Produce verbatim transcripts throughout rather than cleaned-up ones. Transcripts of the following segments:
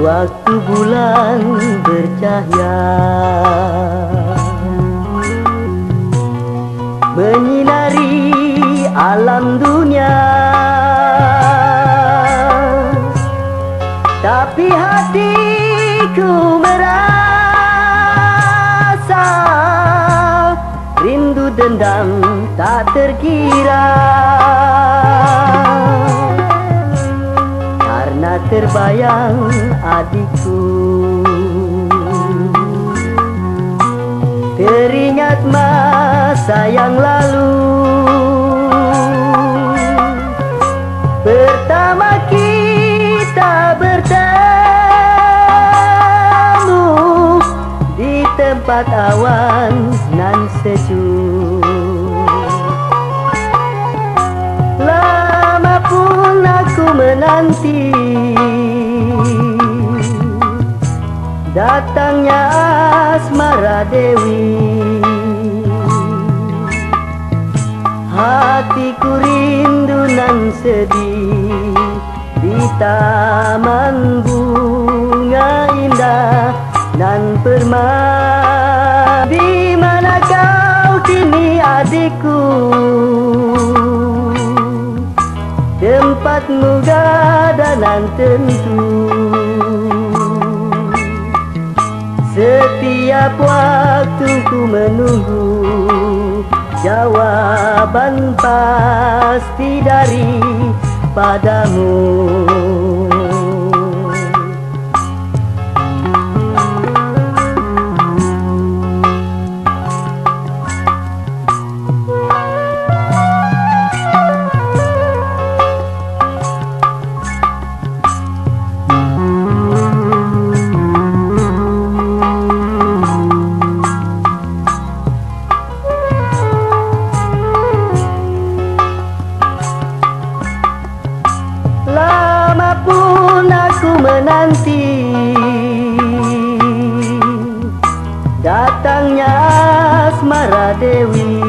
waktu bulan bercahaya menyinari alam dunia, tapi hatiku merasa rindu dendam tak terkira, karena terbayang adikku. Teringat masa yang lalu, pertama kita bertemu di tempat awan nan sejuk. Lama pun aku menanti datangnya asmara Dewi. Hatiku rindu nan sedih di taman bunga indah nan permai. Di mana kau kini adikku? Tempatmu gada nan tentu. Setiap waktu ku menunggu jawaban pasti daripadamu. Lama pun aku menanti datangnya asmara Dewi.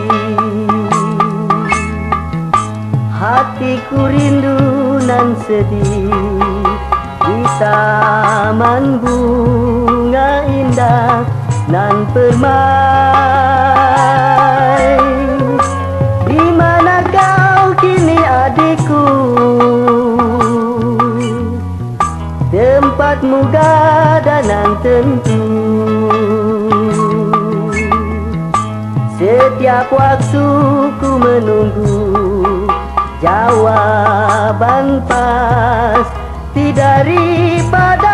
Hatiku rindu nan sedih di taman bunga indah nan permai. Di mana kau kini adikku? Tempatmu gada nan tentu. Setiap waktu ku menunggu jawaban pasti daripada